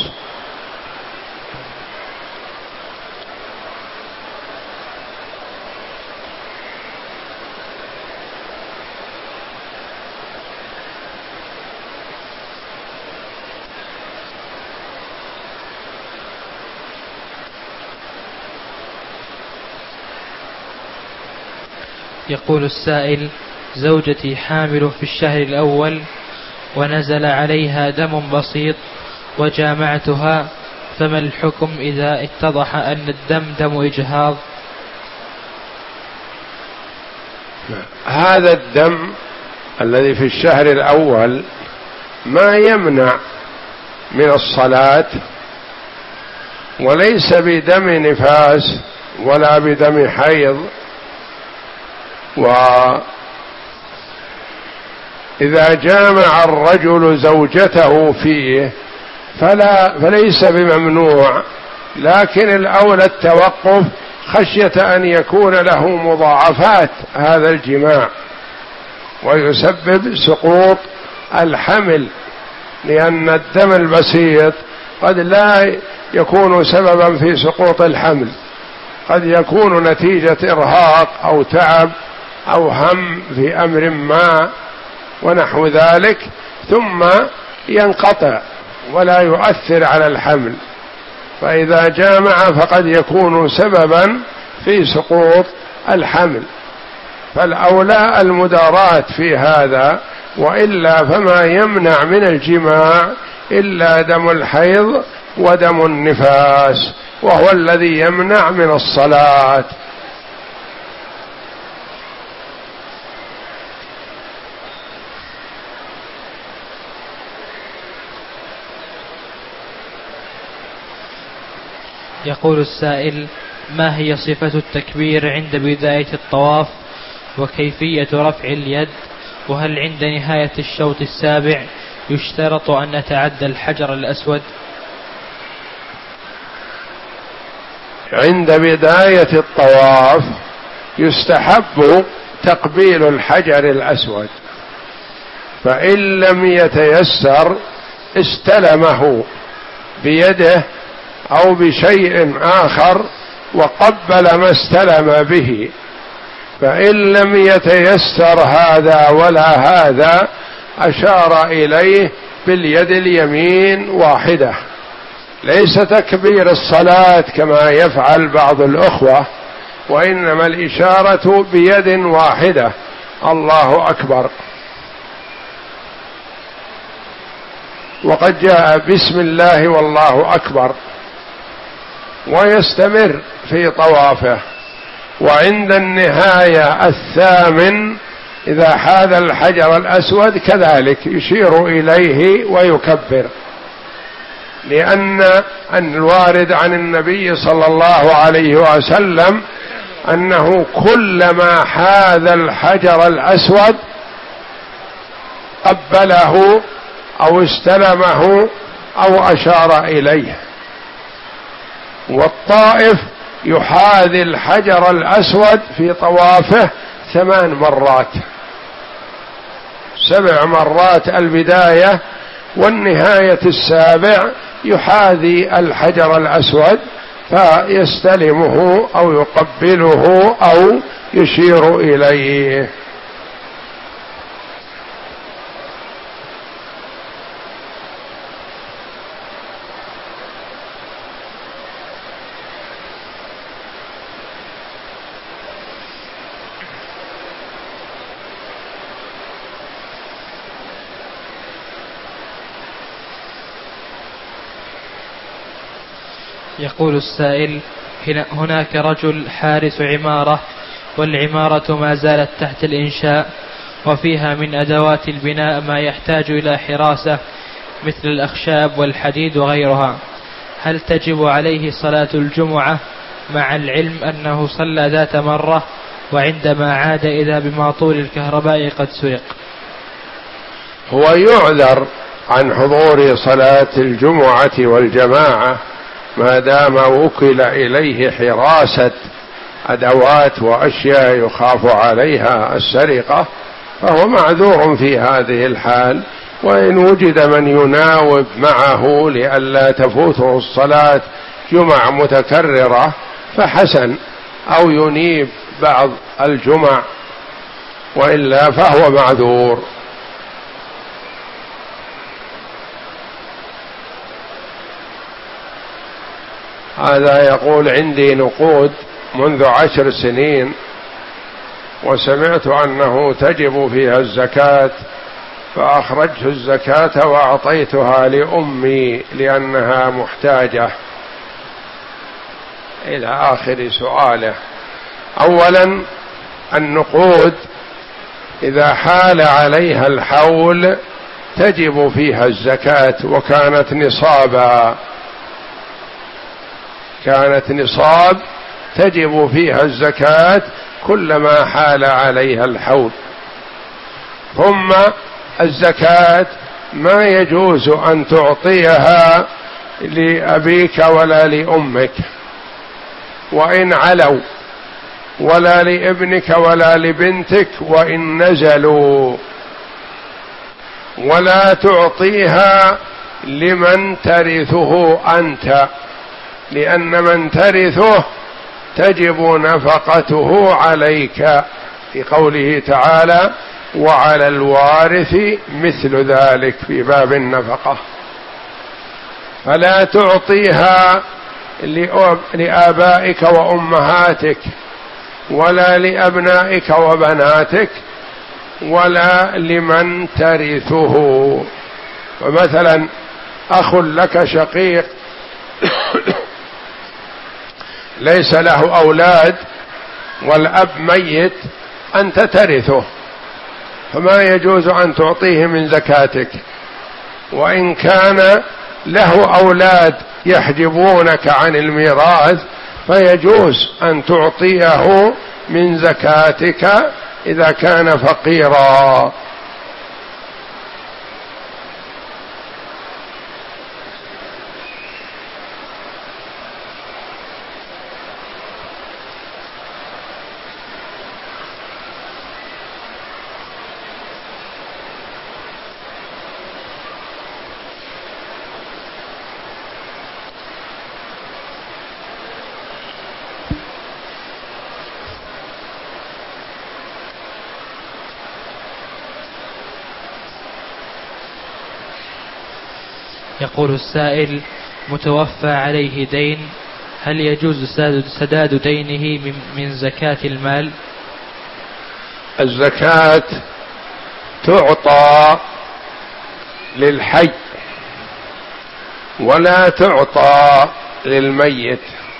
يقول السائل: زوجتي حامل في الشهر الأول ونزل عليها دم بسيط وجامعتها، فما الحكم إذا اتضح أن الدم دم إجهاض؟ هذا الدم الذي في الشهر الأول ما يمنع من الصلاة، وليس بدم نفاس ولا بدم حيض، وإذا جامع الرجل زوجته فيه فلا فليس بممنوع، لكن الأولى التوقف خشية أن يكون له مضاعفات هذا الجماع ويسبب سقوط الحمل، لأن الدم البسيط قد لا يكون سببا في سقوط الحمل، قد يكون نتيجة إرهاق أو تعب أو هم في أمر ما ونحو ذلك، ثم ينقطع ولا يؤثر على الحمل، فإذا جامع فقد يكون سببا في سقوط الحمل، فالأولى المداراة في هذا، وإلا فما يمنع من الجماع إلا دم الحيض ودم النفاس، وهو الذي يمنع من الصلاة. يقول السائل: ما هي صفة التكبير عند بداية الطواف، وكيفية رفع اليد، وهل عند نهاية الشوط السابع يشترط أن نتعدى الحجر الأسود؟ عند بداية الطواف يستحب تقبيل الحجر الأسود، فإن لم يتيسر استلمه بيده أو بشيء آخر وقبل ما استلم به، فإن لم يتيسر هذا ولا هذا أشار إليه باليد اليمين واحدة، ليس تكبير الصلاة كما يفعل بعض الأخوة، وإنما الإشارة بيد واحدة، الله أكبر. وقد جاء بسم الله والله أكبر، ويستمر في طوافه، وعند النهاية الثامن إذا حاذ الحجر الأسود كذلك يشير إليه ويكبر، لأن الوارد عن النبي صلى الله عليه وسلم أنه كلما حاذ الحجر الأسود قبله أو استلمه أو أشار إليه. والطائف يحاذي الحجر الأسود في طوافه ثمان مرات، سبع مرات البداية، والنهاية السابع يحاذي الحجر الأسود فيستلمه أو يقبله أو يشير إليه. يقول السائل: هناك رجل حارس عمارة، والعمارة ما زالت تحت الإنشاء، وفيها من أدوات البناء ما يحتاج إلى حراسة مثل الأخشاب والحديد وغيرها، هل تجب عليه صلاة الجمعة مع العلم أنه صلى ذات مرة وعندما عاد إذا بماطول الكهرباء قد سرق؟ هو يعذر عن حضور صلاة الجمعة والجماعة ما دام وكل إليه حراسة أدوات وأشياء يخاف عليها السرقة، فهو معذور في هذه الحال. وإن وجد من يناوب معه لئلا تفوته الصلاة جمع متكررة فحسن، أو ينيب بعض الجمع، وإلا فهو معذور. هذا يقول: عندي نقود منذ عشر سنين وسمعت أنه تجب فيها الزكاة، فأخرجت الزكاة وأعطيتها لأمي لأنها محتاجة، إلى آخر سؤاله. أولا، النقود إذا حال عليها الحول تجب فيها الزكاة، وكانت نصابا، كانت نصاب تجب فيها الزكاة كلما حال عليها الحول. ثم الزكاة ما يجوز أن تعطيها لأبيك ولا لأمك وإن علوا، ولا لابنك ولا لبنتك وإن نزلوا، ولا تعطيها لمن ترثه أنت، لأن من ترثه تجب نفقته عليك، في قوله تعالى: وعلى الوارث مثل ذلك، في باب النفقة. فلا تعطيها لآبائك وأمهاتك، ولا لأبنائك وبناتك، ولا لمن ترثه. ومثلا أخ لك شقيق ليس له أولاد والأب ميت، أنت ترثه، فما يجوز أن تعطيه من زكاتك. وإن كان له أولاد يحجبونك عن الميراث فيجوز أن تعطيه من زكاتك إذا كان فقيرا. يقول السائل: متوفى عليه دين، هل يجوز سداد دينه من زكاة المال؟ الزكاة تعطى للحي ولا تعطى للميت،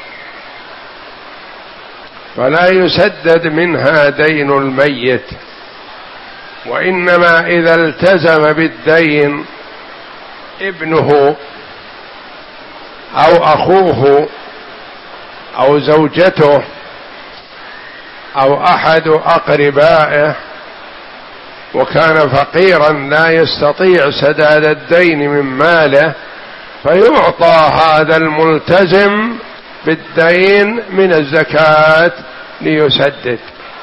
فلا يسدد منها دين الميت، وإنما إذا التزم بالدين ابنه أو أخوه أو زوجته أو أحد أقربائه وكان فقيرا لا يستطيع سداد الدين من ماله، فيعطى هذا الملتزم بالدين من الزكاة ليسدد.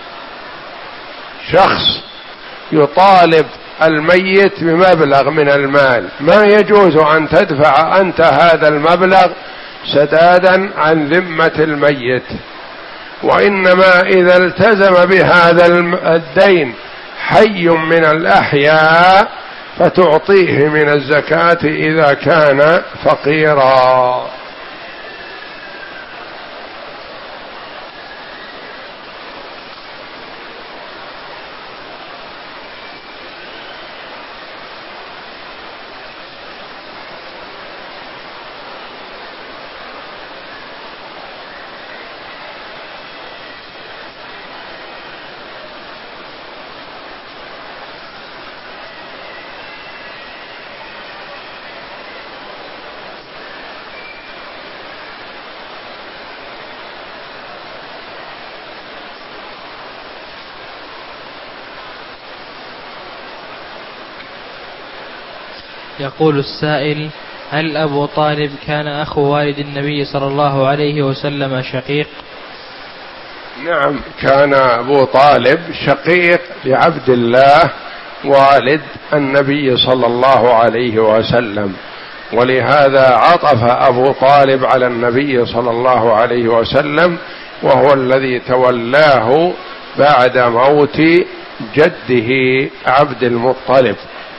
شخص يطالب الميت بمبلغ من المال، ما يجوز أن تدفع أنت هذا المبلغ سدادا عن ذمة الميت، وإنما إذا التزم بهذا الدين حي من الأحياء فتعطيه من الزكاة إذا كان فقيرا. يقول السائل: هل أبو طالب كان أخو والد النبي صلى الله عليه وسلم شقيق؟ نعم، كان أبو طالب شقيق لعبد الله والد النبي صلى الله عليه وسلم، ولهذا عطف أبو طالب على النبي صلى الله عليه وسلم، وهو الذي تولاه بعد موت جده عبد المطلب.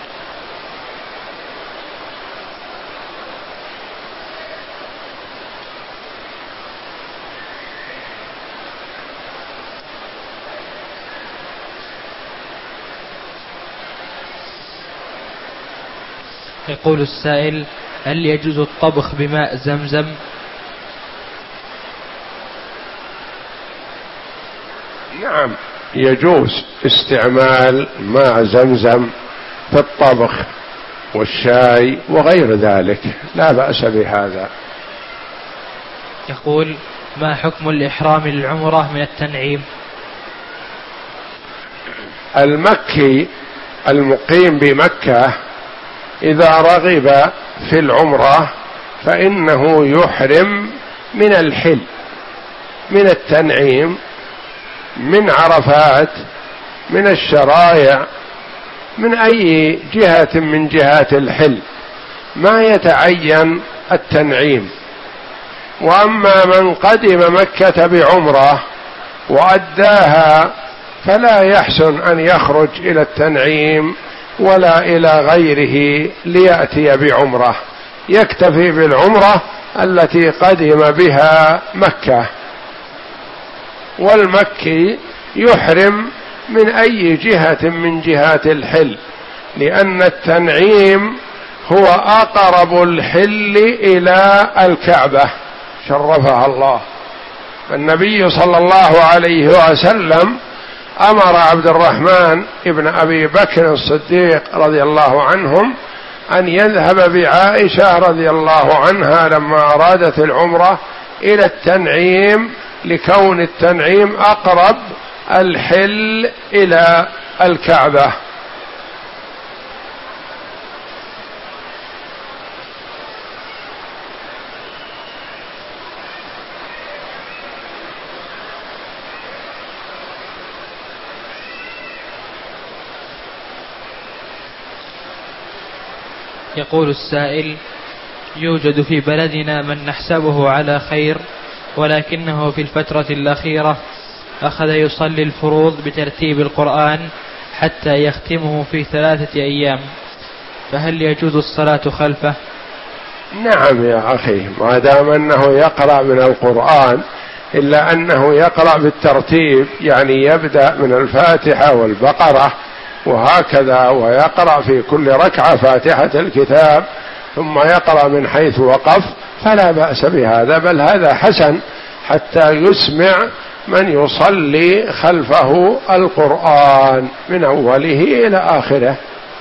يقول السائل: هل يجوز الطبخ بماء زمزم؟ نعم، يجوز استعمال ماء زمزم في الطبخ والشاي وغير ذلك، لا بأس بهذا. يقول: ما حكم الإحرام للعمرة من التنعيم؟ المكي المقيم بمكة إذا رغب في العمرة فإنه يحرم من الحل، من التنعيم، من عرفات، من الشرايع، من أي جهة من جهات الحل، ما يتعين التنعيم. وأما من قدم مكة بعمرة وأداها فلا يحسن أن يخرج إلى التنعيم ولا إلى غيره ليأتي بعمرة، يكتفي بالعمرة التي قدم بها مكة. والمكي يحرم من أي جهة من جهات الحل، لأن التنعيم هو أقرب الحل إلى الكعبة شرفها الله. النبي صلى الله عليه وسلم أمر عبد الرحمن ابن أبي بكر الصديق رضي الله عنهم أن يذهب بعائشة رضي الله عنها لما أرادت العمرة إلى التنعيم، لكون التنعيم أقرب الحل إلى الكعبة. يقول السائل: يوجد في بلدنا من نحسبه على خير، ولكنه في الفترة الأخيرة أخذ يصلي الفروض بترتيب القرآن حتى يختمه في ثلاثة أيام، فهل يجوز الصلاة خلفه؟ نعم يا أخي، ما دام أنه يقرأ من القرآن، إلا أنه يقرأ بالترتيب، يعني يبدأ من الفاتحة والبقرة وهكذا، ويقرأ في كل ركعة فاتحة الكتاب ثم يقرأ من حيث وقف، فلا بأس بهذا، بل هذا حسن حتى يسمع من يصلي خلفه القرآن من أوله إلى آخره.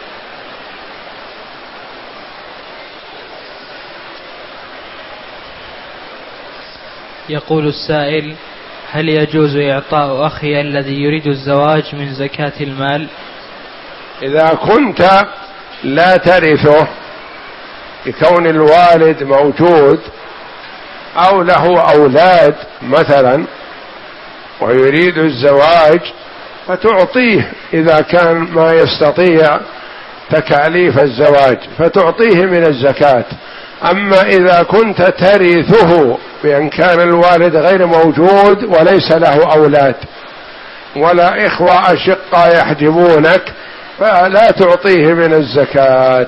يقول السائل: هل يجوز إعطاء أخي الذي يريد الزواج من زكاة المال؟ إذا كنت لا ترثه بكون الوالد موجود أو له أولاد مثلا ويريد الزواج، فتعطيه إذا كان ما يستطيع تكاليف الزواج، فتعطيه من الزكاة. أما إذا كنت ترثه بأن كان الوالد غير موجود وليس له أولاد ولا إخوة أشقة يحجبونك، فلا تعطيه من الزكاة.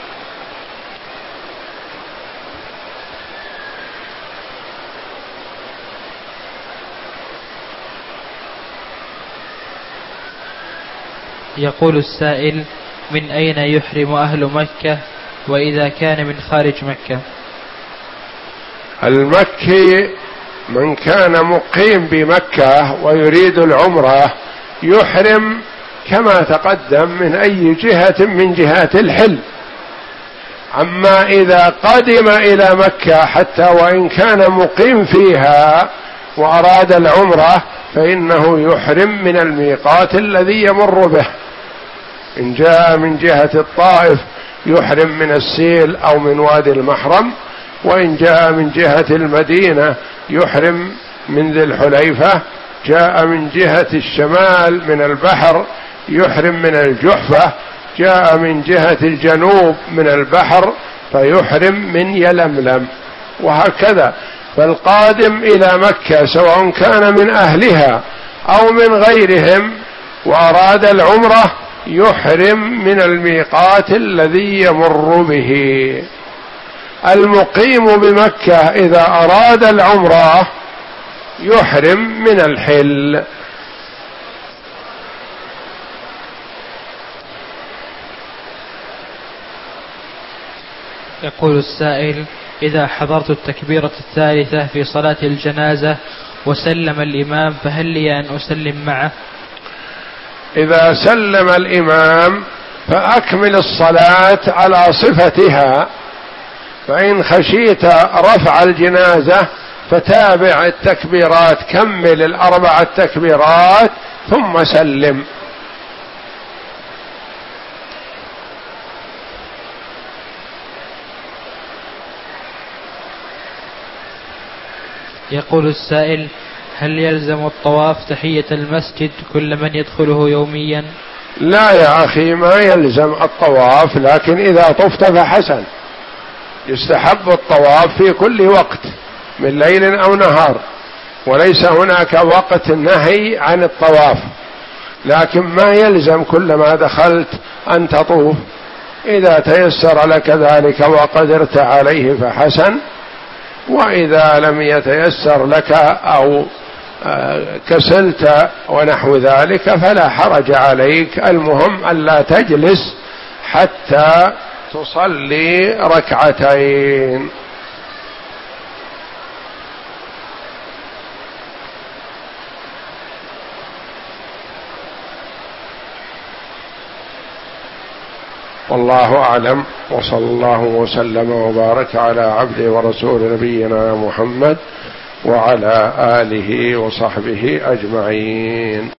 يقول السائل: من أين يحرم أهل مكة وإذا كان من خارج مكة؟ المكي من كان مقيم بمكة ويريد العمرة يحرم كما تقدم من أي جهة من جهات الحل. أما إذا قدم إلى مكة حتى وإن كان مقيم فيها وأراد العمرة فإنه يحرم من الميقات الذي يمر به. إن جاء من جهة الطائف يحرم من السيل أو من وادي المحرم، وإن جاء من جهة المدينة يحرم من ذي الحليفة، جاء من جهة الشمال من البحر يحرم من الجحفة، جاء من جهة الجنوب من البحر فيحرم من يلملم، وهكذا. فالقادم إلى مكة سواء كان من أهلها أو من غيرهم وأراد العمرة يحرم من الميقات الذي يمر به. المقيم بمكة إذا أراد العمرة يحرم من الحل. يقول السائل: إذا حضرت التكبيرة الثالثة في صلاة الجنازة وسلم الإمام فهل لي أن أسلم معه؟ إذا سلم الإمام فأكمل الصلاة على صفتها، فإن خشيت رفع الجنازة فتابع التكبيرات، كمل الأربع التكبيرات ثم سلم. يقول السائل: هل يلزم الطواف تحية المسجد كل من يدخله يوميا؟ لا يا أخي، ما يلزم الطواف، لكن إذا طفت فحسن. يستحب الطواف في كل وقت من ليل أو نهار، وليس هناك وقت نهي عن الطواف، لكن ما يلزم كل ما دخلت أن تطوف. إذا تيسر لك ذلك وقدرت عليه فحسن، وإذا لم يتيسر لك أو كسلت ونحو ذلك فلا حرج عليك. المهم ألا تجلس حتى تصلي ركعتين. والله أعلم، وصلى الله وسلم وبارك على عبده ورسول نبينا محمد وعلى آله وصحبه أجمعين.